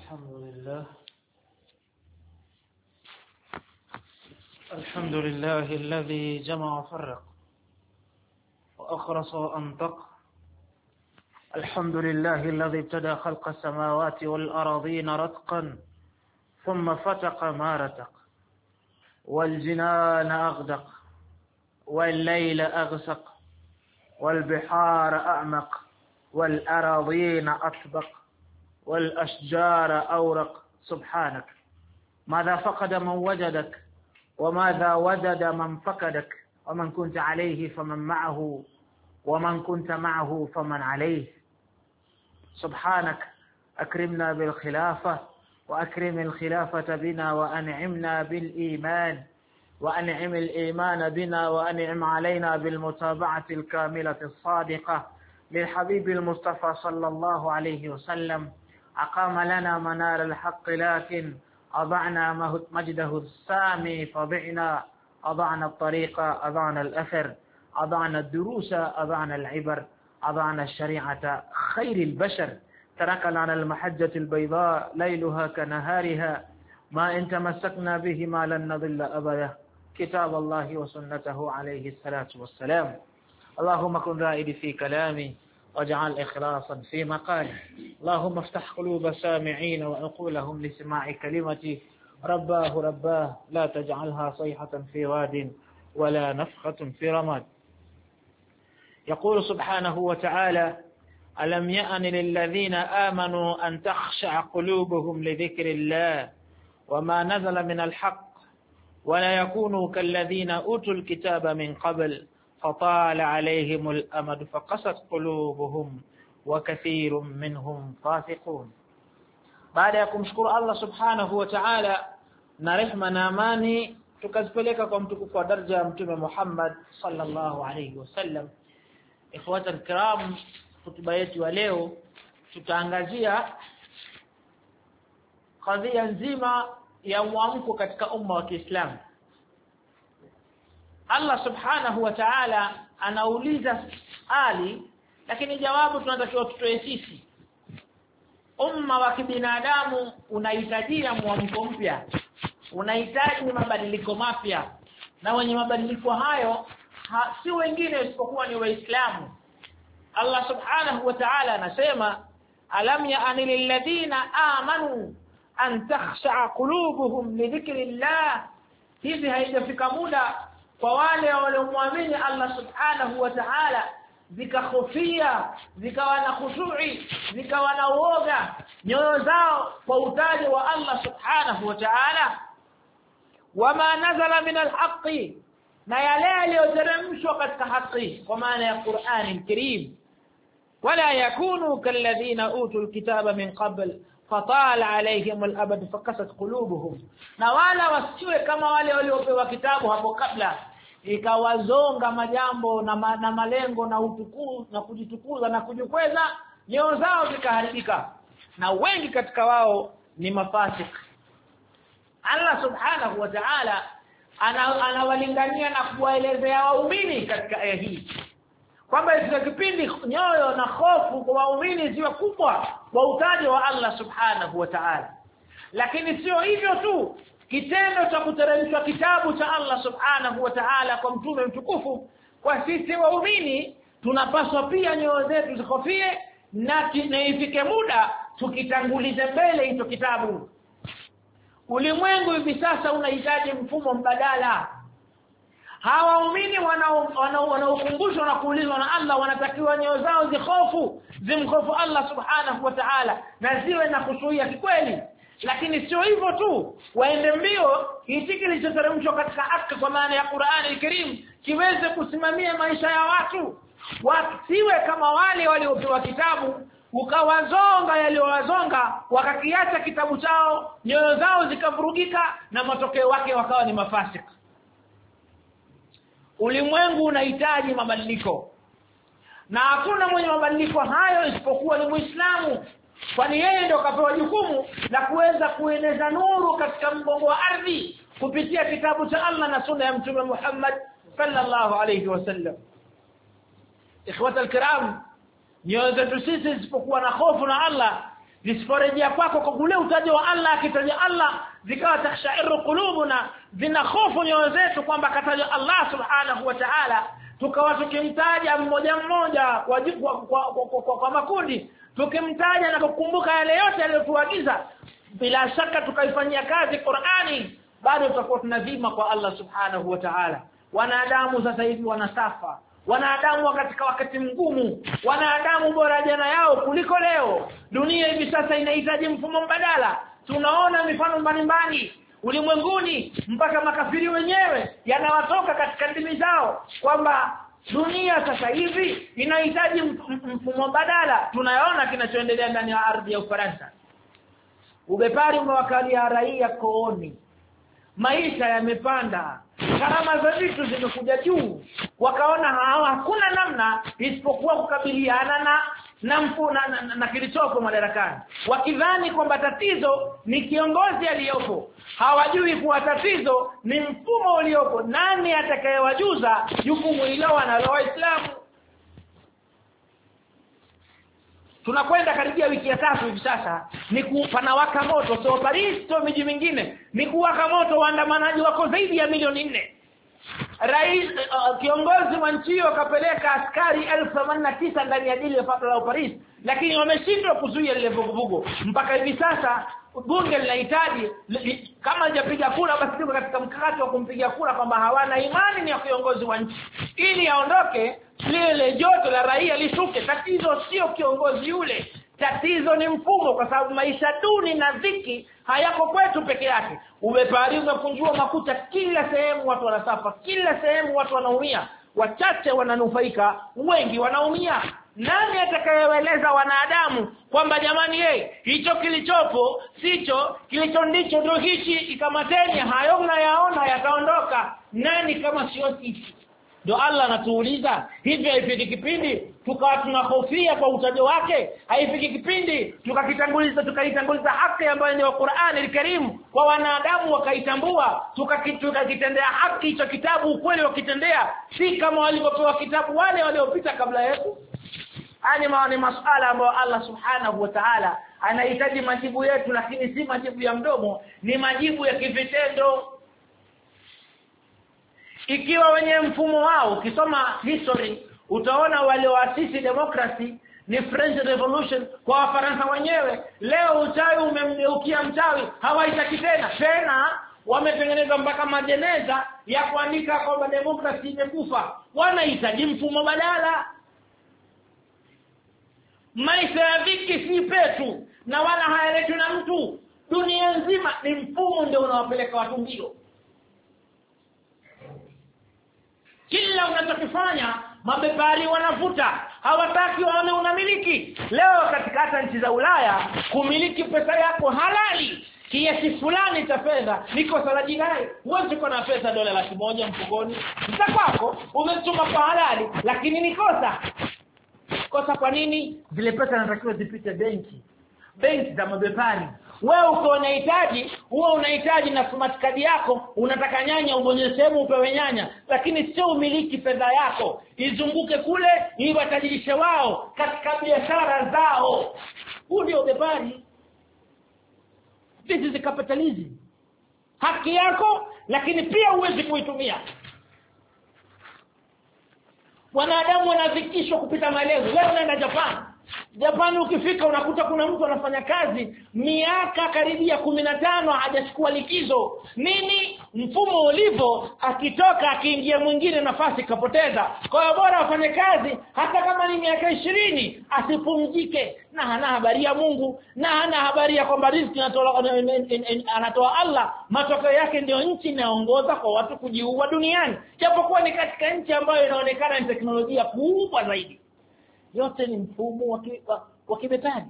الحمد لله الذي جمع وفرق وأخرص وأنطق. الحمد لله الذي ابتدى خلق السماوات والأراضين رتقا ثم فتق ما رتق، والجنان أغدق، والليل أغسق، والبحار أعمق، والأراضين أطبق، والأشجار أورق. سبحانك، ماذا فقد من وجدك، وماذا وجد من فقدك، ومن كنت عليه فمن معه، ومن كنت معه فمن عليه. سبحانك، أكرمنا بالخلافة، وأكرم الخلافة بنا، وأنعمنا بالإيمان، وأنعم الإيمان بنا، وأنعم علينا بالمتابعة الكاملة الصادقة للحبيب المصطفى صلى الله عليه وسلم. أقام لنا منار الحق لكن أضعنا مجده السامي فضعنا، أضعنا الطريق، أضعنا الأثر، أضعنا الدروس، أضعنا العبر، أضعنا الشريعة خير البشر. تركنا على المحجة البيضاء ليلها كنهارها، ما إن تمسكنا بهما لن نضل أبدا، كتاب الله وسنته عليه الصلاة والسلام. اللهم كن رائدي في كلامي، واجعل إخلاصا في مقالي. اللهم افتح قلوب سامعين وعقولهم لسماع كلمتي. رباه لا تجعلها صيحة في واد ولا نفخة في رماد. يقول سبحانه وتعالى: ألم يأن للذين آمنوا أن تخشع قلوبهم لذكر الله وما نزل من الحق ولا يكونوا كالذين أوتوا الكتاب من قبل فطال عليهم الأمد فقست قلوبهم وكثير منهم فاسقون. Baada ya kumshukuru Allah subhanahu wa ta'ala na rehema na amani tukazipeleka kwa mtukufu wa daraja Mtume Muhammad sallallahu alayhi wasallam. Ikhwata alkiram, hotuba yetu ya leo tutaangazia kadhia nzima ya mwamko katika umma wa Kiislamu. Allah subhanahu wa ta'ala anauliza swali, lakini jawabu tunatakiwa tutoe sisi. Umma wa kibinadamu unahitajia mwamko mpya, unahitaji mabadiliko mapya, na wenye mabadiliko hayo si wengine isipokuwa ni Waislamu. Allah subhanahu wa ta'ala anasema: alam ya'ni lilladhina amanu an takhsha'a qulubuhum li dhikrillah. Hivi haijafika muda kwa wale waliomwamini Allah subhanahu wa ta'ala zikakhofia, zikawa na khushu'i, zikawa na uoga nyoyo zao kwa utaji wa Allah subhanahu wa ta'ala. Wama nazala min alhaqi, na yale yaliyoteremshwa katika haki, kwa maana ya Qur'ani al-Karim. Wala yakunu kalladhina utul kitaba min qabl fatala alayhim al-abad faqasat qulubuhum, na wala wasiwe kama wale waliopewa kitabu hapo kabla ikawazonga majambo na malengo na utukufu na kujitukuza na kujikweza, nyoyo zao zikaharibika, na wengi katika wao ni mafasik. Allah subhanahu wa ta'ala anawalingania na kuwaelezea waumini katika aya hii kwamba katika kipindi nyoyo na hofu kwa waumini ziwe kubwa kwa utaji wa Allah subhanahu wa ta'ala. Lakini sio hivyo tu, kitendo cha kuteremshwa kitabu cha Allah subhanahu wa ta'ala kwa mtume mtukufu, kwa sisi waumini tunapaswa pia nyoyo zetu zihofie na ifike muda tukitangulize mbele hicho kitabu. Ulimwengu hivi sasa unahitaji mfumo mbadala. Hawa waumini wanaokumbushwa na kuulizwa na Allah wanatakiwa nyoyo zao zimhofu Allah subhanahu wa ta'ala na ziwe na khushuia kikweli. Lakini sio hivyo tu, waende mbio hichi kilichoteremshwa katika haki kwa maana ya Qur'ani al-Karim kiweze kusimamia maisha ya watu. Wasiwe kama wale waliopewa kitabu ukawazonga yaliowazonga, wakakiacha kitabu chao, nyoyo zao zikavurugika, na matokeo yake wakawa ni mafasik. Ulimwengu unahitaji mabadiliko, na hakuna mwenye mabadiliko hayo isipokuwa ni Muislamu, kwani yeye ndio kapewa jukumu la kuweza kueneza nuru katika mgongo wa ardhi kupitia kitabu cha Allah na sunna ya Mtume Muhammad sallallahu alayhi wasallam. Ikhwata alkiram, nyoyo zetu sisi isipokuwa na hofu na Allah zisiporejea kwako kwa ule utaji wa Allah, akitaja Allah zikawa takshairu qulubuna, zina hofu nyoyo zetu kwamba kataja Allah subhanahu wa ta'ala, tukawa tukimtaja mmoja mmoja kwa makundi, tukimtaja na kukumbuka yale yote aliyotuagiza, bila shaka tukaifanyia kazi Qur'ani, bado tutakuwa tunazima kwa Allah subhanahu wa ta'ala. Wanadamu sasa hivi wanasafa, wanadamu katika wakati mgumu, wanadamu bora jana yao kuliko leo. Dunia hivi sasa inahitaji mfumo mbadala. Tunaona mifano mbalimbali ulimwenguni, mpaka makafiri wenyewe yanawatoka katika ndimi zao kwamba dunia sasa hivi inahitaji mfumo mbadala. Tunaona kinachoendelea ndani ya ardhi ya Ufaransa. Ubepari umewakalia raia kooni, maisha yamepanda, gharama za vitu zimekuja juu, wakaona hakuna namna isipokuwa kukabiliana na kilichoko madarakani, wakidhani kwamba tatizo ni kiongozi aliyopo. Hawajui kuwa tatizo ni mfumo uliopo. Nani atakayewajuza jukumu hilo wanalo Waislamu? Tunakwenda karibia wiki ya 3 hivi sasa, ni kupanawaka moto, sio Paris, sio miji mingine, ni kuwaka moto. Waandamanaji wako zaidi ya milioni 4. Rais kiongozi wa nchi akapeleka askari 1089 ndani ya jiji la Paris, lakini wameshindwa kuzuia lile vuguvugu. Mpaka hivi sasa bunge linahitaji, kama hajapiga kura basi ndio katika mkakati wa kumpigia kura kwamba hawana imani ni kiongozi wa nchi, ili aondoke, lile joto la raia lishuke. Tatizo sio kiongozi yule, tatizo ni mfumo, kwa sababu maisha duni na dhiki hayako kwetu peke yake. Ubepari umekunjua makuta kila sehemu, watu wanasafa kila sehemu, watu wanaumia. Wachache wananufaika, wengi wanaumia. Nani atakayeeleza wanadamu kwamba jamani, hicho kilichopo sicho, kilicho ndicho ndio hichi, ikamateni hayo mnayaona yataondoka? Nani kama sio sisi? Ndio Allah anatuuliza hivi. Haifiki kipindi tukawa tunahofia kwa utajo wake? Haifiki kipindi tukaitanguliza haki ambayo ni wa Qur'an al-Karim kwa wanadamu, wakaitambua, tukakitendea haki hicho kitabu, ukweli wakitendea, si kama walivyopewa kitabu wale waliopita kabla yetu? Ni masuala ambayo Allah subhanahu wa ta'ala anahitaji majibu yetu, lakini si majibu ya mdomo, ni majibu ya kivitendo. Ikiwa wenye mfumo wao, ukisoma history utaona walioasisi democracy ni French Revolution kwa Wafaransa wenyewe. Leo uchawi umemgeukia mchawi, hawaitaki tena wametengeneza mpaka majeneza ya kuandika kwamba democracy imekufa. Wanahitaji mfumo badala. Maisha ya dhiki si petu na wala hayaletwi na mtu. Dunia nzima ni mfumo ndio unawapeleka watu mbio. Kila unachokifanya mabepari wanavuta, hawataki waone unamiliki. Leo katika hata nchi za Ulaya, kumiliki pesa yako halali kiasi fulani cha fedha ni kosa la jinai. Huwezi kuwa na pesa $100,000 mfukoni, kwako umetuma kwa halali, lakini ni kosa. Kosa kwa nini? Zile pesa zinatakiwa zipite benki za mabepari. Wewe uko unahitaji na smart card yako, unataka nyanya, ubonyeze sehemu upewe nyanya, lakini sio umiliki fedha yako izunguke kule iwatajirishe wao katika biashara zao. Huu ndio bepari. This is capitalism. Haki yako, lakini pia uwezi kuitumia. Wanadamu wanafikishwa kupita maelezo. Leo naenda Japan ukifika unakuta kuna mtu anafanya kazi miaka karibia 15 hajachukua likizo. Nini? Mfumo ulivyo, akitoka akiingia mwingine nafasi kapoteza. Kwa hiyo bora afanye kazi hata kama ni miaka 20 asipumzike, na hana habari ya Mungu, na hana habari ya kwamba riziki anatoa Allah. Matokeo yake ndio nchi inaongoza kwa watu kujiua duniani, japokuwa ni katika nchi ambayo inaonekana ni teknolojia kubwa zaidi. Yote ni mfumo wa kibepari.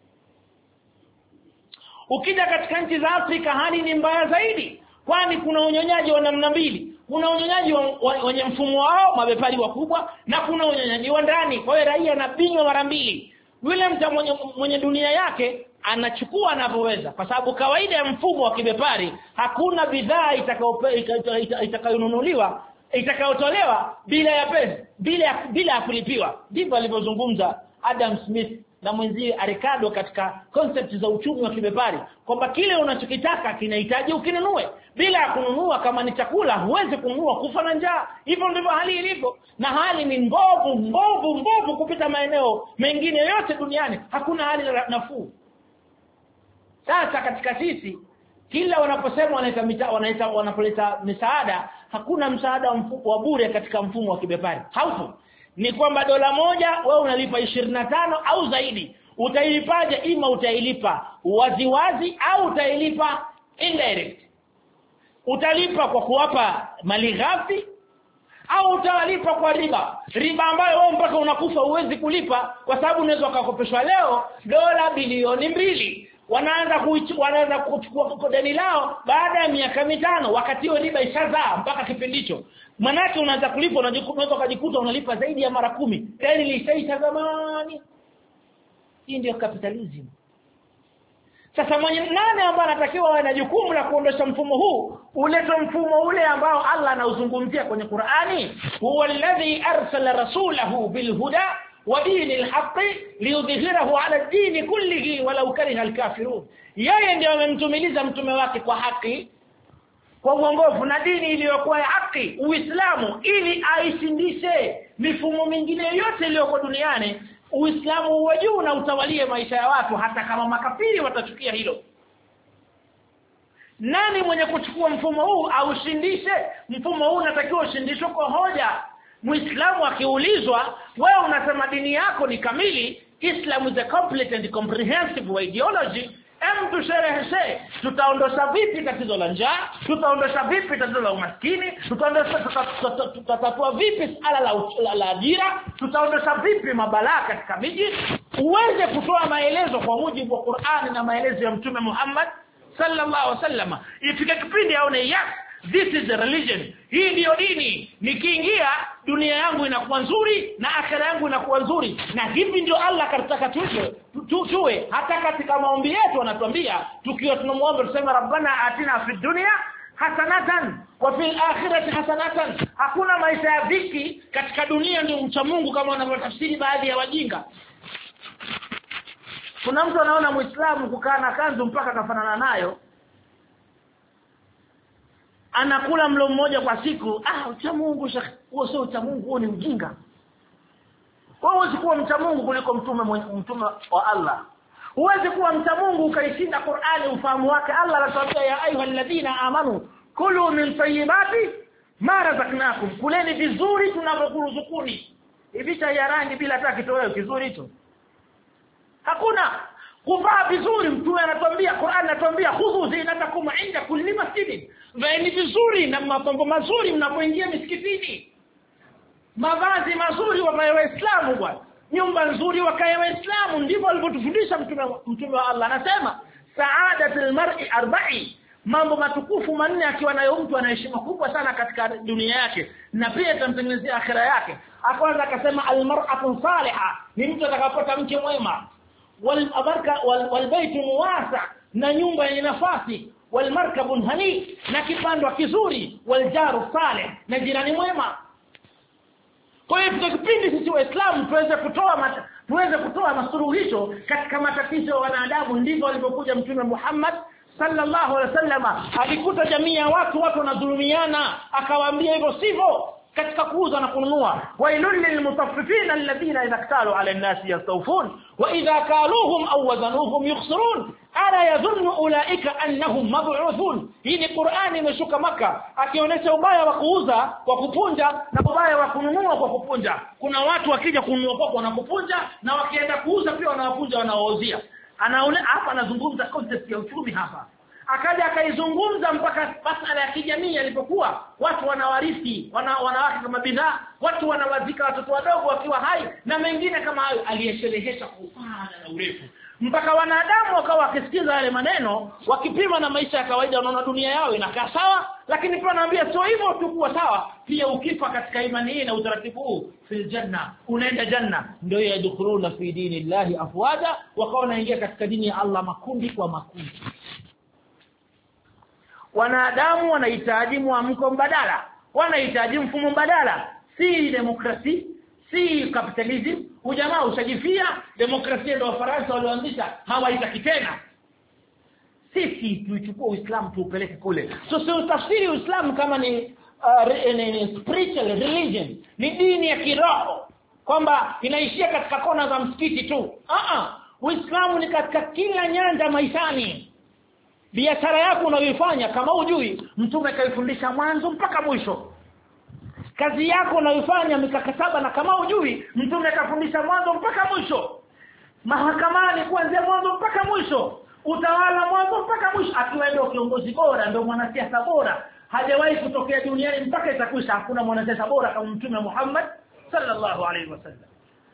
Ukija katika nchi za Afrika hali ni mbaya zaidi, kwani kuna unyonyaji wa namna mbili. Kuna unyonyaji wenye mfumo wao mabepari wakubwa, na kuna unyonyaji wa ndani. Kwa hiyo raia anabinywa mara mbili. Yule mtu mwenye dunia yake anachukua anavyoweza, kwa sababu kawaida ya mfumo wa kibepari hakuna bidhaa itakayotolewa bila ya pesa, bila ya kulipiwa. Ndivyo alivyozungumza Adam Smith na mwenzie Ricardo katika concept za uchumi wa kibepari, kwamba kile unachokitaka kinahitaji ukinunue. Bila ya kununua, kama ni chakula huwezi kununua, kufa na njaa. Hivyo ndivyo hali ilivyo, na hali ni mbovu kupita maeneo mengine yote duniani. Hakuna hali nafuu. Sasa katika sisi, kila wanaposema wanapoleta misaada, hakuna msaada wa bure katika mfumo wa kibepari. Haupo. Ni kwamba dola moja wewe unalipa 25 au zaidi. Utailipaje? Ima utailipa waziwazi au utailipa indirect. Utalipa kwa kuwapa mali ghafi au utalipa kwa riba. Riba ambayo wewe mpaka unakufa huwezi kulipa, kwa sababu unaweza kukopeshwa leo dola bilioni 2. Wanaanza kuchukua deni lao baada ya miaka 5, wakati hiyo riba ishazaa mpaka kipindi hicho. Manake unaanza kulipa, unaweza kujikuta unalipa zaidi ya mara 10. Deni lishaisha zamani. Hii ndio capitalism. Sasa nani ambaye anatakiwa awe na jukumu la kuondosha mfumo huu? Ulete mfumo ule ambao Allah anauzungumzia kwenye Qur'ani, huwa alladhi arsala rasulahu bilhuda wa dinil haqqi liyudhhirahu ala ad-din kullihi walau kariha al-kafirun. Yeye ndiye amemtumiliza mtume wake kwa haki, kwa uongofu na dini iliyokuwa ya haki, Uislamu, ili aishindishe mifumo mingine yote iliyoko duniani. Uislamu uwe juu na utawalie maisha ya watu, hata kama makafiri watachukia hilo. Nani mwenye kuchukua mfumo huu aushindishe? Mfumo huu unatakiwa ushindishwe kwa hoja. Muislamu akiulizwa, wewe unasema dini yako ni kamili, Islam is a complete and comprehensive ideology, tushereheshe, tutaondosha vipi tatizo la njaa? Tutaondosha vipi tatizo la umaskini? Tutatua vipi suala la ajira? Tutaondosha vipi mabalaa katika miji? Uweze kutoa maelezo kwa mujibu wa Qur'ani na maelezo ya Mtume Muhammad sallallahu alaihi wasallam. Ifike kipindi aone, yes, this is a religion, hii ndio dini, nikiingia dunia yangu inakuwa nzuri na akhera yangu inakuwa nzuri. Na hivi ndio Allah karitaka tuwe. Hata katika maombi yetu anatuambia, tukiwa tunamuomba tuseme rabbana atina fid dunya hasanatan wa fil akhirati hasanatan. Hakuna maisha ya dhiki katika dunia ndio mcha Mungu kama wanavyotafsiri baadhi ya wajinga. Kuna mtu anaona Muislamu kukaa na kanzu mpaka kafanana nayo, anakula mlo mmoja kwa siku. Ucha Mungu shekhi, huo sio ucha Mungu, huo ni ujinga. Wewe huwezi kuwa mcha Mungu kuliko mtume wa Allah. Huwezi kuwa mcha Mungu ukaishinda Qur'ani ufahamu wake. Allah anatuambia, ya ayyuhalladhina amanu kulu min tayyibati ma razaqnakum, kuleni vizuri tunavyokuruzukuni. Hivi cha ya rangi bila hata kitoweo kizuri hicho hakuna. Kuvaa vizuri, mtume anatuambia, Qur'an anatuambia, khudhu zinatakum inda kulli masjidin, vaeni vizuri na mapambo mazuri mnapoingia misikitini. Mavazi mazuri wavae Waislamu bwana, nyumba nzuri wakae Waislamu. Ndivyo alivyotufundisha mtume wa Allah. Anasema saadatul mar'i arba'i, mambo matukufu 4 akiwa nayo mtu ana heshima kubwa sana katika dunia yake na pia itamtengenezea akhera yake. Kwanza akasema almar'atu salihah, ni mtu atakapata mke mwema, walbaytu muwasa, na nyumba yenye nafasi, walmarkabun hani, na kipandwa kizuri, waljaru salih, na jirani mwema. Kwa hiyo tukipindi sisi Waislamu tuweze kutoa masuluhisho katika matatizo ya wanadamu. Ndivyo alipokuja Mtume Muhammad sallallahu alaihi wasallam. Alikuta jamii ya watu wanadhulumiana, akawaambia hivyo sivyo katika kuuza na kununua. Wailul lilmutaffifin alladhina idha iktalu ala an-nasi yastawfun wa idha kaluhum aw wazanuhum yukhsirun ala yadhunnu ulaika annahum mab'uthun. Hii ni Qur'ani imeshuka Maka, akionyesha ubaya wa kuuza kwa kupunja na ubaya wa kununua kwa kupunja. Kuna watu wakija kununua kwa wanakupunja, na wakienda kuuza pia wanawapunja, wanawauzia. Hapa anazungumza concept ya uchumi hapa. Akaja akaizungumza mpaka masala ya kijamii yalipokuwa watu wanawarithi wanawake kama bidhaa, watu wanawazika watoto wadogo wakiwa hai na mengine kama hayo. Aliyesherehesha kwa upana na urefu mpaka wanadamu wakawa wakisikiza yale maneno, wakipima na maisha ya kawaida, wanaona dunia yao inakaa sawa. Lakini pia anaambia sio hivyo tu kuwa sawa, pia ukifa katika imani hii na utaratibu huu, fil janna, unaenda janna. Ndio yadkhuluna fi dinillahi afwaja, wakawa wanaingia katika dini ya Allah makundi kwa makundi. Wanadamu wanahitaji mwamko mbadala, wanahitaji mfumo mbadala, si demokrasi, si capitalism. Ujamaa ushajifia, demokrasia ndio Wafaransa walioanzisha, hawaitaki tena. Sisi tuichukue Uislamu tuupeleke kule. So tafsiri Uislamu kama ni spiritual religion, ni dini ya kiroho, kwamba inaishia katika kona za msikiti tu. Uislamu ni katika kila nyanja maishani. Biashara yako unayoifanya, kama hujui, Mtume kaifundisha mwanzo mpaka mwisho. Kazi yako unayoifanya mikakataba, na kama hujui, Mtume kafundisha mwanzo mpaka mwisho. Mahakamani kuanzia mwanzo mpaka mwisho. Utawala mwanzo mpaka mwisho. Akiwa ndio kiongozi bora, ndio mwanasiasa bora, hajawahi kutokea duniani mpaka itakwisha. Hakuna mwanasiasa bora kama Mtume Muhammad sallallahu alaihi wasallam.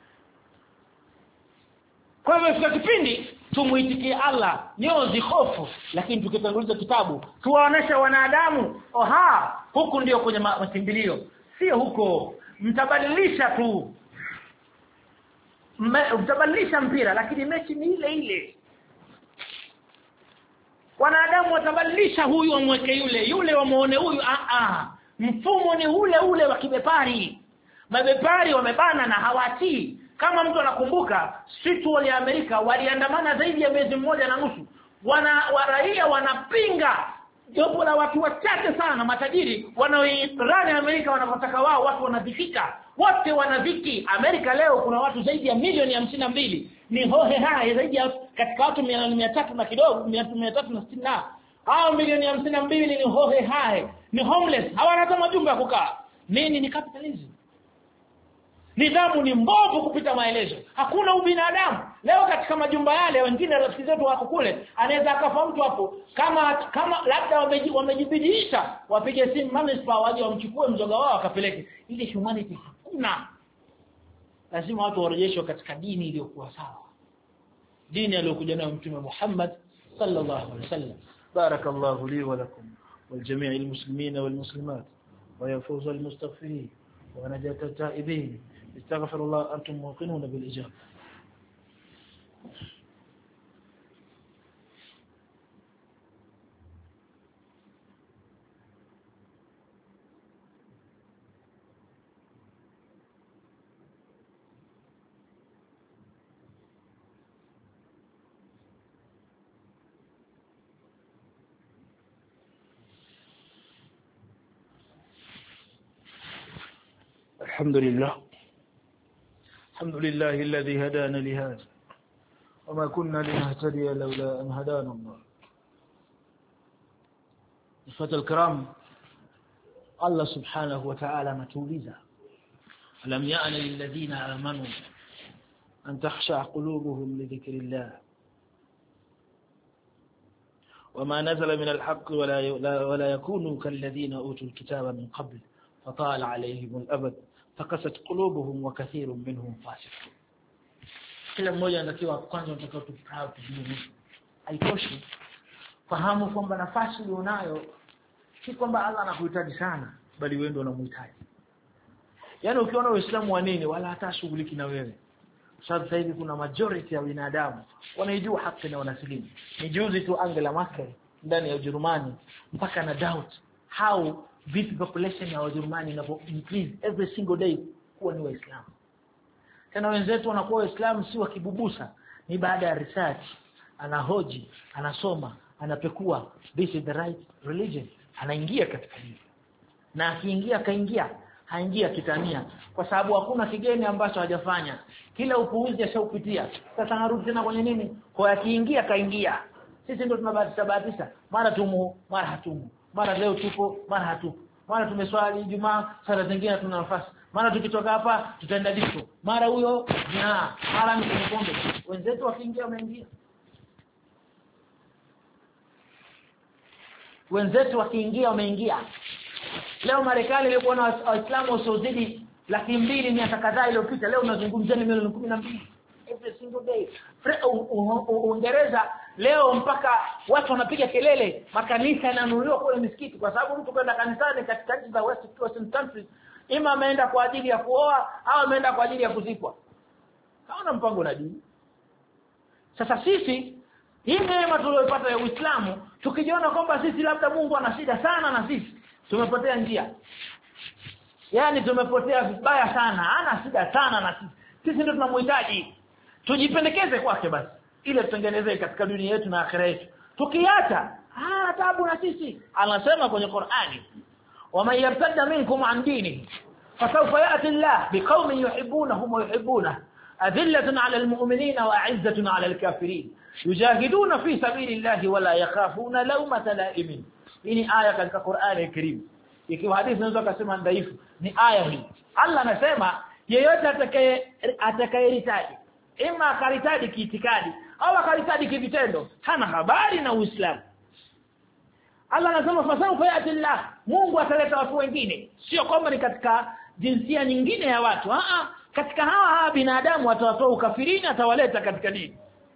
Kwa hivyo kipindi tumuitikie Allah nyozi hofu, lakini tukitanguliza kitabu tuwaonesha wanadamu huku ndio kwenye makimbilio, sio huko. Mtabadilisha tu, mtabadilisha mpira, lakini mechi ni ile ile. Wanadamu watabadilisha, huyu amweke yule wamuone huyu. Mfumo ni ule wa kibepari. Mabepari wamebana na hawatii. Kama mtu anakumbuka, street wall ya Amerika waliandamana zaidi ya mwezi mmoja na nusu. Raia wanapinga jopo la watu wachache sana matajiri wanaoirani Amerika wanapotaka wao, watu wanadhikika. Wote wanadhiki. Amerika leo kuna watu zaidi ya milioni 52. Ni hohe hai zaidi ya katika watu 300 na kidogo, 360. Hao milioni 52 ni hohe hai, ni homeless, hawana hata majumba ya kukaa. Nini? Ni capitalism. Nidhamu ni mbovu kupita maelezo. Hakuna ubinadamu. Leo katika majumba yale, wengine rafiki zetu wako kule, anaweza akafa mtu hapo, kama labda wamejibidisha, wapige simu manispa waje wamchukue mzoga wao akapeleke. Ile humanity hakuna. Lazima watu warejeshwe katika dini iliyokuwa sawa, dini aliyokuja nayo Mtume Muhammad sallallahu alaihi wasallam. Barakallahu li wa lakum wal jami'il muslimin wal muslimat wa yafuzul mustaghfirin wa najat at-taibin. استغفر الله أنتم موقنون بالإجابة. الحمد لله الذي هدانا لهذا وما كنا لنهتدي لولا أن هدانا الله. إخوة الكرام، الله سبحانه وتعالى متوليزا ألم يأن للذين آمنوا أن تخشع قلوبهم لذكر الله وما نزل من الحق ولا يكونوا كالذين أوتوا الكتاب من قبل فطال عليهم الأبد فقست قلوبهم وكثير منهم فاسقون. Kila mmoja anatakiwa kwanza tunataka tuproud tujue. Haitoshi fahamu kwamba nafasi ulionayo si kwamba Allah anakuhitaji sana, bali wewe ndio unamhitaji. Yaani ukiona Uislamu wa nini wala hata shughuliki na wewe. Sababu sasa hivi kuna majority ya binadamu wanaijua haki na wanasilimu. Ni juzi tu Angela Merkel ndani ya Ujerumani mpaka na doubt how the population ya Ujerumani inapo increase every single day kuwa ni Waislamu. Tena wenzetu wanakuwa Waislamu si wa kibubusa, ni baada ya research, anahoji, anasoma, anapekua this is the right religion, anaingia katika hili. Na akiingia haingia kitania, kwa sababu hakuna kigeni ambacho hajafanya. Kila upuuzi ashaupitia. Sasa anarudi tena kwenye nini? Kwa akiingia kaingia. Sisi ndio tunabahatisha, mara tumu, mara hatumu. Mara leo tupo, mara hatupo. Mara tumeswali Ijumaa, sala zingine tuna nafasi. Mara tukitoka hapa tutaenda disco. Mara huyo mara ni pombe. Wenzetu wakiingia wameingia. Wenzetu wakiingia wameingia. Leo Marekani ilikuwa na Waislamu wasiozidi 200,000 miaka kadhaa iliyopita. Leo unazungumzia ni milioni 12 every single day. Uingereza leo mpaka watu wanapiga kelele, makanisa yananunuliwa kule misikiti, kwa sababu mtu kwenda kanisani katika nchi za Western countries ima ameenda kwa ajili ya kuoa au ameenda kwa ajili ya kuzikwa. Haona mpango na dini. Sasa sisi hii neema tuliyopata ya Uislamu, tukijiona kwamba sisi labda Mungu ana shida sana na sisi, tumepotea njia. yani tumepotea vibaya sana, ana shida sana na sisi ndio tunamhitaji. Tujipendekeze kwake basi ile tutengenezee katika dunia yetu na akhera yetu. Tukiacha taabu na sisi. Anasema kwenye Qur'ani, وَمَن يَرْتَدَّ مِنكُمْ عَنْ دِينِهِ فسوف يأتي الله بقوم يحبونهم ويحبونه أذلة على المؤمنين وأعزة على الكافرين يجاهدون في سبيل الله ولا يخافون لومة لائم. Hii aya katika Qur'ani Karim. Ikiwa hadithi naweza kusema dhaifu, ni aya hii. Allah anasema yeyote atakayeritadi, ima akaritadi kiitikadi au akaritadi kivitendo, hana habari na Uislamu. Allah anasema fasawfa ya'ti Allah, Mungu ataleta watu wengine, sio kwamba ni katika jinsia nyingine ya watu, katika hawa binadamu atawatoa ukafirini, atawaleta katika dini.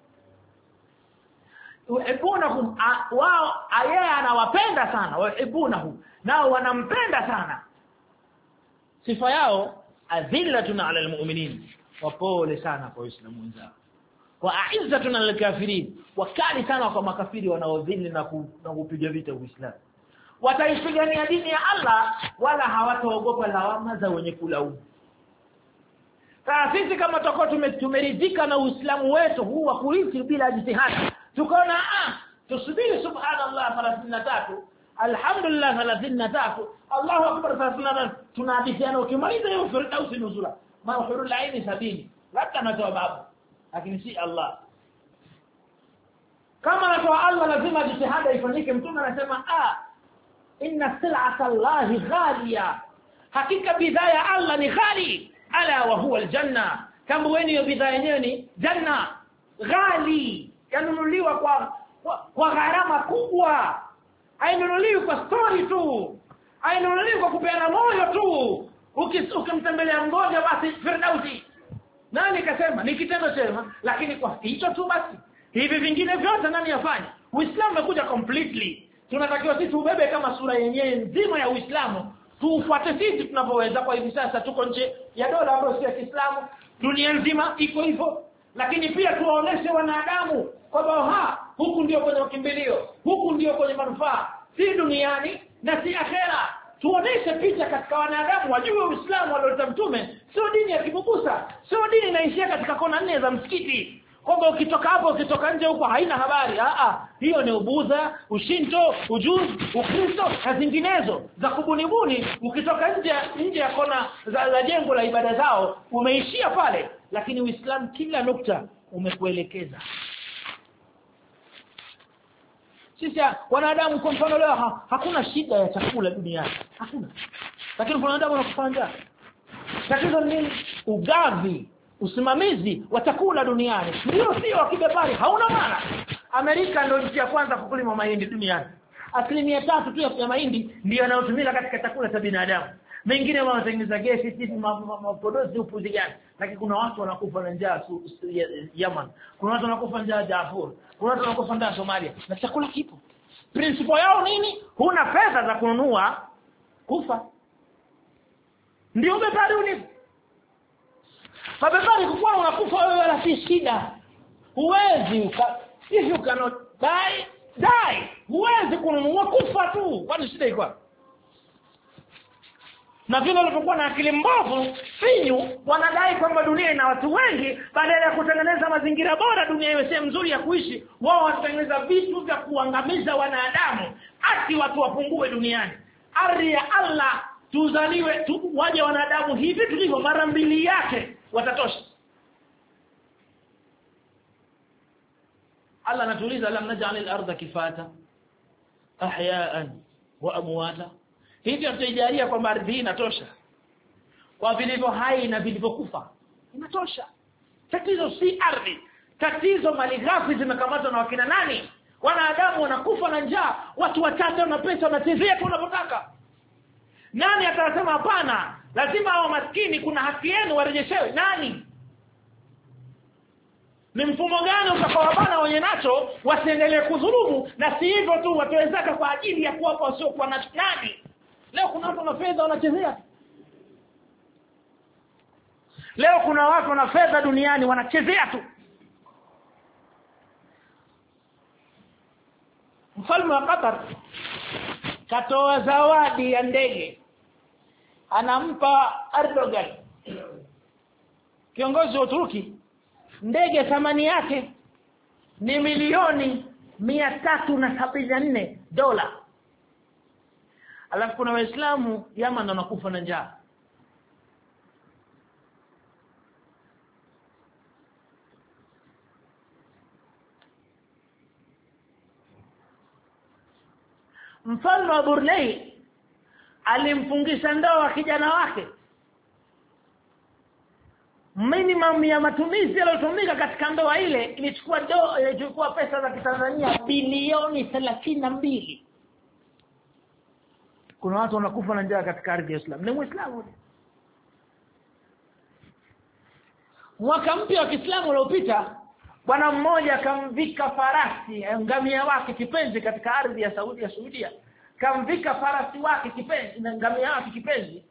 Yuhibunahu, wao yeye anawapenda sana, yuhibunahu, nao wanampenda sana. Sifa yao adhillatun 'ala almu'minin, wapole sana kwa Waislamu wenzao, wa a'izzatun 'ala alkafirin, wakali sana kwa makafiri wanaodhili na kupiga vita Uislamu. Wataipigania dini ya Allah wala hawataogopa lawama za wenye kulaumu. Sisi kama tutakuwa tumeridhika na Uislamu wetu huu wa kuishi bila jitihada, tukaona tusubiri subhanallah 33, alhamdulillah 33, Allahu akbar 33, tunahadithiana ukimaliza hiyo firdausi nuzula mahurul aini 70, labda natoa babu, lakini si Allah. Kama natoa Allah lazima jitihada ifanyike. Mtume anasema inna sil'ata Allahi ghaliya, hakika bidhaa ya Allah ni ghali, ala wa huwa aljanna, tambueni hiyo bidhaa yenyewe ni janna. Ghali yanunuliwa kwa gharama kubwa, hainunuliwi kwa story tu, hainunuliwi kwa kupeana moyo tu. Ukimtembelea mgonjwa basi firdausi, nani kasema ni kitendo chema, lakini kwa hicho tu basi hivi vingine vyote nani afanye? Uislamu umekuja completely. Tunatakiwa sisi ubebe kama sura yenyewe nzima ya Uislamu, tufuate sisi tunapoweza. Kwa hivi sasa tuko nje ya dola ambayo si ya Kiislamu, dunia nzima iko hivyo, lakini pia tuwaoneshe wanadamu kwamba huku ndio kwenye ukimbilio, huku ndio kwenye manufaa, si duniani na si akhera. Tuoneshe picha katika wanadamu wajue Uislamu alioleta Mtume sio dini ya kibubusa, sio dini inaishia katika kona 4 za msikiti, kwamba ukitoka hapo ukitoka nje huko haina habari. Hiyo ni Ubudha, Ushinto, Ujuzi, Ukristo na zinginezo za kubunibuni. Ukitoka nje ya kona za jengo la ibada zao umeishia pale, lakini Uislamu kila nukta umekuelekeza. Sisi wanadamu kwa mfano leo hakuna shida ya chakula duniani, hakuna, lakini kuna wanadamu wanakufanya. Tatizo ni ugavi, usimamizi wa chakula duniani ndio sio wakibepari, hauna maana. Amerika ndio nchi ya kwanza kukulima mahindi duniani. 3% tu ya mahindi ndio yanayotumika katika chakula cha binadamu. Mengine wanatengeneza gesi, sisi mapodozi upuzi gani. Lakini kuna watu wanakufa na njaa Yemen, kuna watu wanakufa njaa Darfur, kuna watu wanakufa njaa Somalia, na chakula kipo. Principle yao nini? Huna pesa za kununua kufa. Ndio bepari ulipo. Mabepari kukua unakufa wewe wala si shida. Huwezi if you cannot die. Huwezi kununua kufa tu. Kwani shida iko wapi? Na vile walipokuwa na akili mbovu finyu, wanadai kwamba dunia ina watu wengi, badala ya kutengeneza mazingira bora dunia iwe sehemu nzuri ya kuishi, wao wanatengeneza vitu vya kuangamiza wanadamu ati watu wapungue duniani. Ari ya Allah tuzaliwe waje wanadamu hivi tulivyo mara 2 yake watatosha. Allah anatuuliza lam naj'al al-ardha kifata ahya'an wa amwata, hivi tutajalia kwamba ardhi inatosha kwa vilivyo hai na vilivyokufa? Inatosha. Tatizo si ardhi, tatizo malighafi zimekamatwa na wakina nani? Wanadamu wanakufa na njaa, watu wachache na pesa wanachezea tu wanapotaka. Nani atasema hapana, lazima hao maskini kuna haki yenu warejeshewe? Nani? Ni mfumo gani utakawabana wenye nacho wasiendelee kudhulumu, na si hivyo tu watawezaka kwa ajili ya kuwapa wasio kwa nani? Leo kuna watu na fedha wanachezea. Leo kuna watu na fedha duniani wanachezea tu. Mfalme wa Qatar katoa zawadi ya ndege anampa Erdogan, kiongozi wa Uturuki, ndege thamani yake ni milioni 374 dola. Alafu kuna Waislamu Yaman wanakufa na njaa. Mfalme wa Brunei alimfungisha ndoa kijana wake. Minimum ya matumizi yaliyotumika katika ndoa ile ilichukua pesa za Kitanzania bilioni 32. Kuna watu wanakufa na njaa katika ardhi ya Islam. Ni Muislamu. Mwaka mpya wa Kiislamu uliopita, bwana mmoja kamvika farasi ngamia wake kipenzi katika ardhi ya Saudia. Kamvika farasi wake kipenzi na ngamia wake kipenzi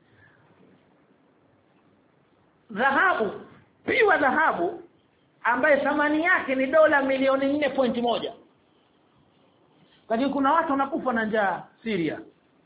dhahabu ambaye thamani yake ni dola milioni 4.1. Lakini kuna watu wanakufa na njaa Syria.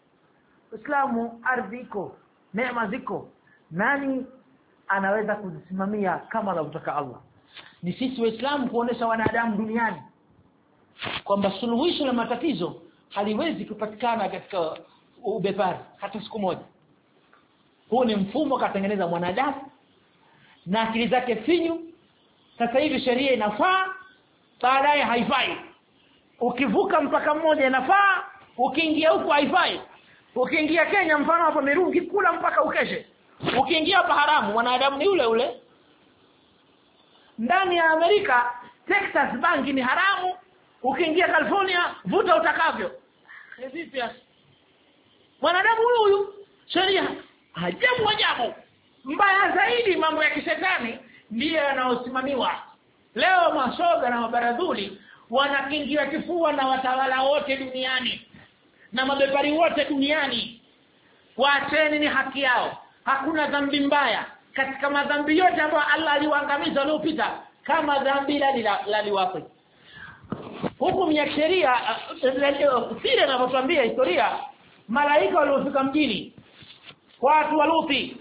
Uislamu ardhi iko, neema ziko. Nani anaweza kuzisimamia kama anavyotaka Allah? Ni sisi Waislamu kuonesha wanadamu duniani kwamba suluhisho la matatizo haliwezi kupatikana katika ubepari hata siku moja. Huu ni mfumo katengeneza mwanadamu na akili zake finyu. Sasa hivi sheria inafaa, baadaye haifai. Ukivuka mpaka mmoja inafaa, ukiingia huko haifai. Ukiingia Kenya mfano hapo Mirungi kula mpaka ukeshe. Ukiingia hapa haramu, mwanadamu ni ule. Ndani ya Amerika Texas bangi ni haramu, ukiingia California vuta utakavyo. Vipi hasa? Mwanadamu huyu sheria ajabu. Mbaya zaidi mambo ya kishetani ndiyo yanayosimamiwa. Leo mashoga na mabaradhuli wanakingia kifua na watawala wote duniani na mabepari wote duniani. Waacheni, ni haki yao. Hakuna dhambi mbaya katika madhambi yote ambayo Allah aliwaangamiza waliopita kama dhambi la liwafi. Hukumu ya sheria siri inavyotuambia historia, malaika waliofika mjini watu wa Luthi,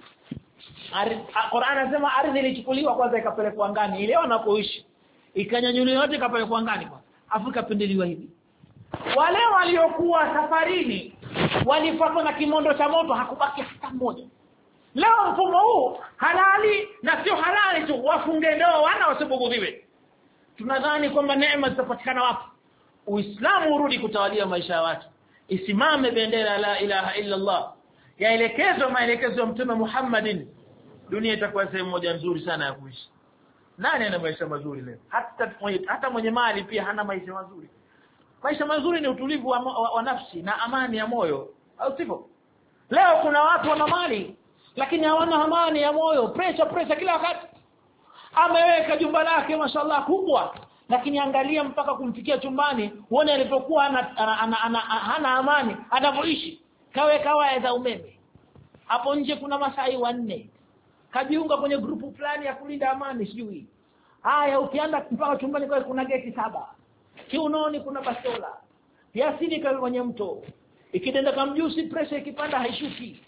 Qur'an anasema ardhi ilichukuliwa kwanza ikapelekwa angani. Ile wanapoishi ikanyanyuliwa yote ikapelekwa angani kwanza. Afrika pendeliwa hivi. Wale waliokuwa safarini walipatwa na kimondo cha moto, hakubaki hata mmoja. Leo mfumo huu halali na sio halali tu wafunge ndoa wana wasibugudhiwe. Tunadhani kwamba neema zitapatikana wapi? Uislamu urudi kutawalia maisha ya watu. Isimame bendera la ilaha illa Allah. Yaelekezwe maelekezo ya Mtume Muhammadin. Dunia itakuwa sehemu moja nzuri sana ya kuishi. Nani ana maisha mazuri leo? Hata mwenye mali pia hana maisha mazuri. Maisha mazuri ni utulivu wa nafsi na amani ya moyo. Au sivyo? Leo kuna watu wana mali lakini hawana amani ya moyo, pressure kila wakati. Ameweka jumba lake mashallah kubwa, lakini angalia mpaka kumfikia chumbani uone alipokuwa hana amani anavyoishi. Kaweka waya za umeme. Hapo nje kuna Masai 4. Kajiunga kwenye grupu fulani ya kulinda amani sijui. Haya, ukienda mpaka chumbani kwa kuna geti 7. Kiunoni kuna bastola. Yasini kama kwenye mto. Ikidenda kama mjusi pressure ikipanda haishuki.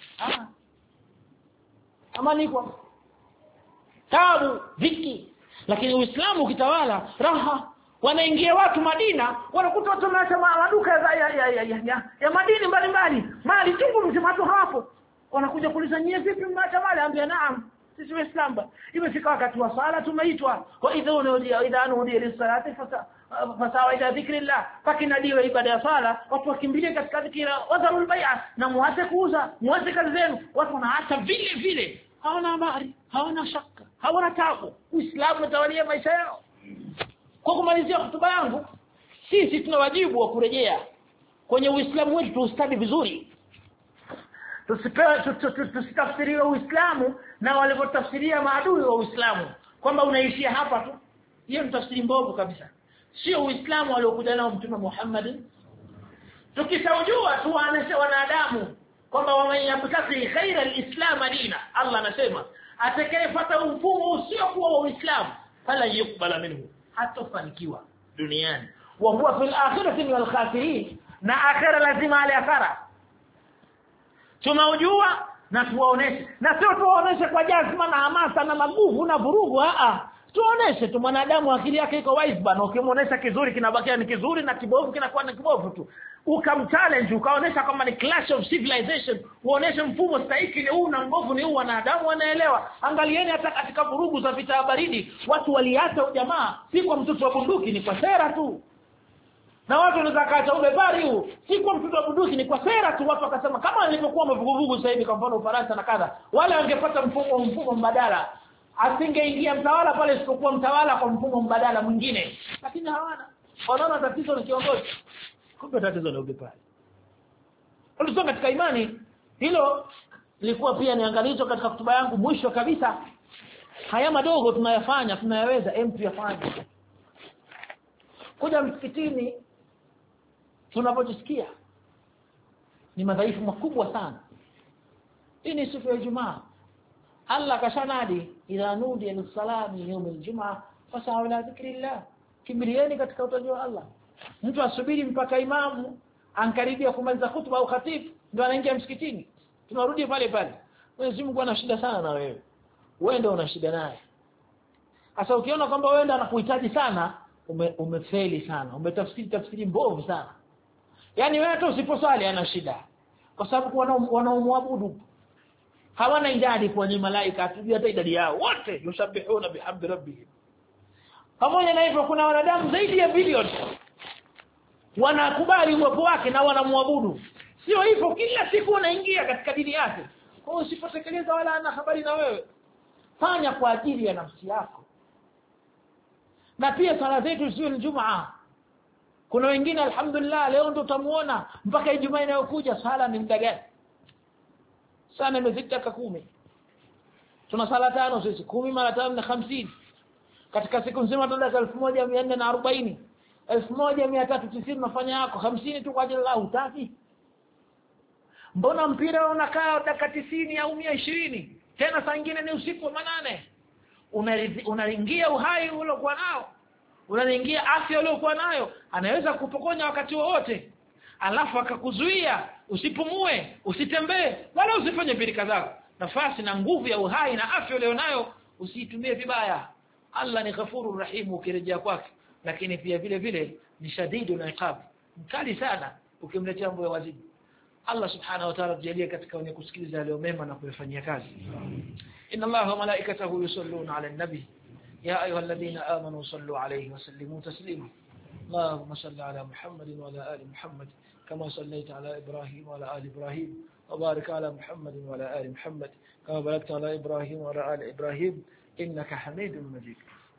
Amani kwa tabu dhiki. Lakini Uislamu ukitawala raha. Wanaingia watu Madina, wanakuta watu wanaacha maduka ya madini mbalimbali. Mali tungu mzimatu hapo. Wanakuja kuuliza nyie vipi mnaacha mali? Ambia naam, sisi Waislamu. Imefika wakati wa sala tumeitwa. Wa idha nudiya lis-salati fasawa ila dhikrillah. Pakinadiwa ibada ya sala, watu wakimbilie katika dhikra, wadharul bai'a, na muache kuuza, muache kazi zenu. Watu wanaacha vile. Hawana habari, hawana shaka, hawana tabu. Uislamu utawalia maisha yao. Kwa kumalizia hotuba yangu, sisi tuna wajibu wa kurejea kwenye Uislamu wetu, tuustadi vizuri. Tusitafsirie Uislamu na walivyotafsiria maadui wa Uislamu kwamba unaishia hapa tu. Hiyo ni tafsiri mbovu kabisa. Sio Uislamu aliokuja nao Mtume Muhammad. Tukishaujua tuaneshe wanadamu kwamba wameyapokea khaira alislam dina. Allah anasema atakayefuata mfumo usiokuwa wa Uislamu fala yukbala minhu, hatofanikiwa duniani. Wa huwa fil akhirati min al-khasirin, na akhira lazima ale akhira. Tunaujua na tuwaoneshe, na sio tuwaoneshe kwa jazma na hamasa na maguvu na vurugu. Tuoneshe tu mwanadamu akili yake iko wise bana. Ukimuonesha kizuri kinabakia ni kizuri na kibovu kinakuwa ni kibovu tu. Ukamchallenge, ukaonesha kama ni clash of civilization, uoneshe mfumo stahiki ni huu na mbovu ni huu, wanadamu wanaelewa. Angalieni hata katika vurugu za vita baridi watu waliacha ujamaa, si kwa mtoto wa bunduki, ni kwa sera tu. Na watu wanaweza kaacha ubepari huu, si kwa mtoto wa bunduki, ni kwa sera tu. Watu wakasema kama nilipokuwa mavuguvugu sasa hivi kwa mfano Ufaransa na kadha, wale wangepata mfumo mbadala, asingeingia mtawala pale isipokuwa mtawala kwa mfumo mbadala mwingine. Lakini hawana. Wanaona tatizo ni kiongozi, kumbe tatizo ni ubepari. Ulisoma katika imani, hilo lilikuwa pia niangalizo katika hotuba yangu mwisho kabisa. Haya madogo tunayafanya, tunayaweza tuyafanye. Kuja msikitini tunapojisikia ni madhaifu makubwa sana. Hii ni siku ya Ijumaa. Allah kashanadi idha nudi lis-salati yawm al-jum'a fas'au ila dhikrillah. Kimbilieni katika utajo wa Allah. Mtu asubiri mpaka imamu ankaribia kumaliza khutba au khatib ndio anaingia msikitini. Tunarudi pale pale. Mwenyezi Mungu ana shida sana na wewe. Wewe ndio una shida naye. Sasa ukiona kwamba wewe ndio anakuhitaji sana, umefeli sana. Umetafsiri mbovu sana. Yaani wewe hata usiposali ana shida. Kwa sababu wanaomwabudu hawana idadi kwenye malaika, hatujui hata idadi yao. Wote yusabihuna bihamdi rabbihim. Pamoja na hivyo kuna wanadamu zaidi ya bilioni wanakubali uwepo wake na wanamwabudu. Sio hivyo kila siku unaingia katika dini yake. Kwa hiyo usipotekeleza wala ana habari na wewe. Fanya kwa ajili ya nafsi yako. Na pia sala zetu sio Ijumaa. Kuna wengine alhamdulillah leo ndo utamuona mpaka Ijumaa inayokuja sala ni muda gani? Sana imezidi dakika 10. Tuna sala 5 sisi, 10 mara 5 ni 50. Katika siku nzima tuna dakika 1440. 1390 nafanya yako 50 tu kwa ajili ya hutaki. Mbona mpira unakaa dakika 90 au 120? Tena saa nyingine ni usiku wa manane. Unaingia uhai uliokuwa nao. Unaingia afya uliokuwa nayo. Anaweza kupokonya wakati wowote. Alafu akakuzuia usipumue, usitembee, wala usifanye birika zako. Nafasi na nguvu ya uhai na afya ulionayo usitumie vibaya. Allah ni Ghafurur Rahim ukirejea kwake, lakini pia vile vile ni shadidul iqab, mkali sana ukimletea mambo ya wajibu. Allah subhanahu wa ta'ala tujalie katika wenye kusikiliza leo mema na kuyafanyia kazi. Inna Allaha wa malaikatahu yusalluna 'alan nabi ya ayyuhalladhina amanu sallu 'alayhi wa sallimu taslima. اللهم صل على محمد وعلى آل محمد كما صليت على إبراهيم وعلى آل إبراهيم وبارك على محمد وعلى آل محمد كما باركت على إبراهيم وعلى آل إبراهيم إنك حميد مجيد.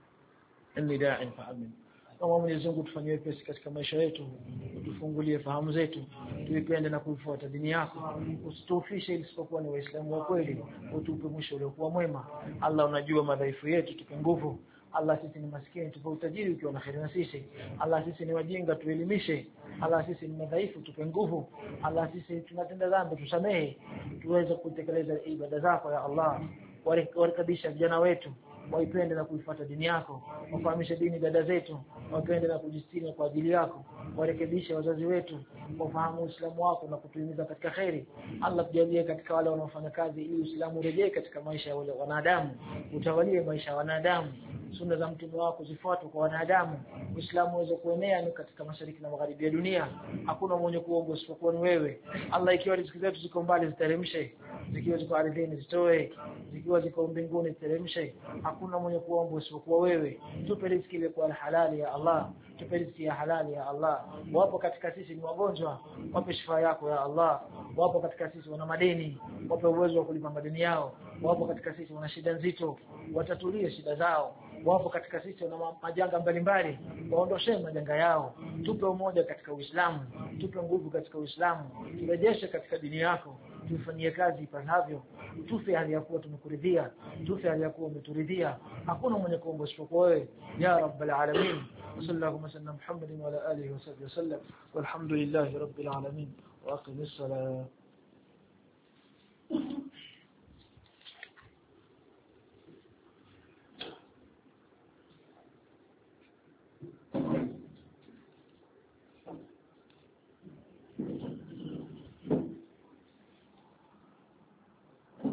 النداء فأمن. Mwenyezi Mungu tufanyie pesi katika maisha yetu, utufungulie fahamu zetu, tuipende na kuifuata dini yako, usitufishe isipokuwa ni Waislamu wa kweli, utupe mwisho uliokuwa mwema. Allah unajua madhaifu yetu, tupe nguvu. Allah sisi ni maskini, tupe utajiri ukiwa na kheri na sisi. Allah sisi ni wajinga, tuelimishe. Allah sisi ni madhaifu, tupe nguvu. Allah sisi tunatenda dhambi, tusamehe, tuweze kutekeleza ibada zako ya Allah. Warekebisha vijana wetu waipende na kuifuata dini yako, wafahamishe dini dada zetu, wapende na kujistiri kwa ajili yako, warekebishe wazazi wetu, wafahamu Uislamu wako na kutuhimiza katika khairi. Allah tujalie katika wale wanaofanya kazi ili Uislamu urejee katika maisha ya wale wanadamu, utawalie maisha ya wanadamu, sunna za mtume wako zifuatwe kwa wanadamu, Uislamu uweze kuenea ni katika mashariki na magharibi ya dunia. Hakuna mwenye kuomba isipokuwa ni wewe. Allah, ikiwa riziki zetu ziko mbali ziteremshe, zikiwa ziko ardhini zitoe, zikiwa ziko mbinguni ziteremshe. Hakuna mwenye kuomba isipokuwa wewe. Tupe riziki ile kwa halali ya Allah, tupe riziki ya halali ya Allah. Wapo katika sisi ni wagonjwa, wape shifa yako ya Allah. Wapo katika sisi wana madeni, wape uwezo wa kulipa madeni yao. Wapo katika sisi wana shida nzito, watatulie shida zao. Wapo katika sisi wana majanga mbalimbali, waondoshe majanga yao. Tupe umoja katika Uislamu, tupe nguvu katika Uislamu, turejeshe katika dini yako, tufanyie kazi ipasavyo, tufe hali ya kuwa tumekuridhia, tufe hali ya kuwa umeturidhia. Hakuna mwenye kuomba isipokuwa wewe ya rabbal alamin. Sallallahu alaihi wasallam Muhammadin wa ala alihi wa sahbihi wasallam, walhamdulillahi rabbil alamin wa aqimis salat.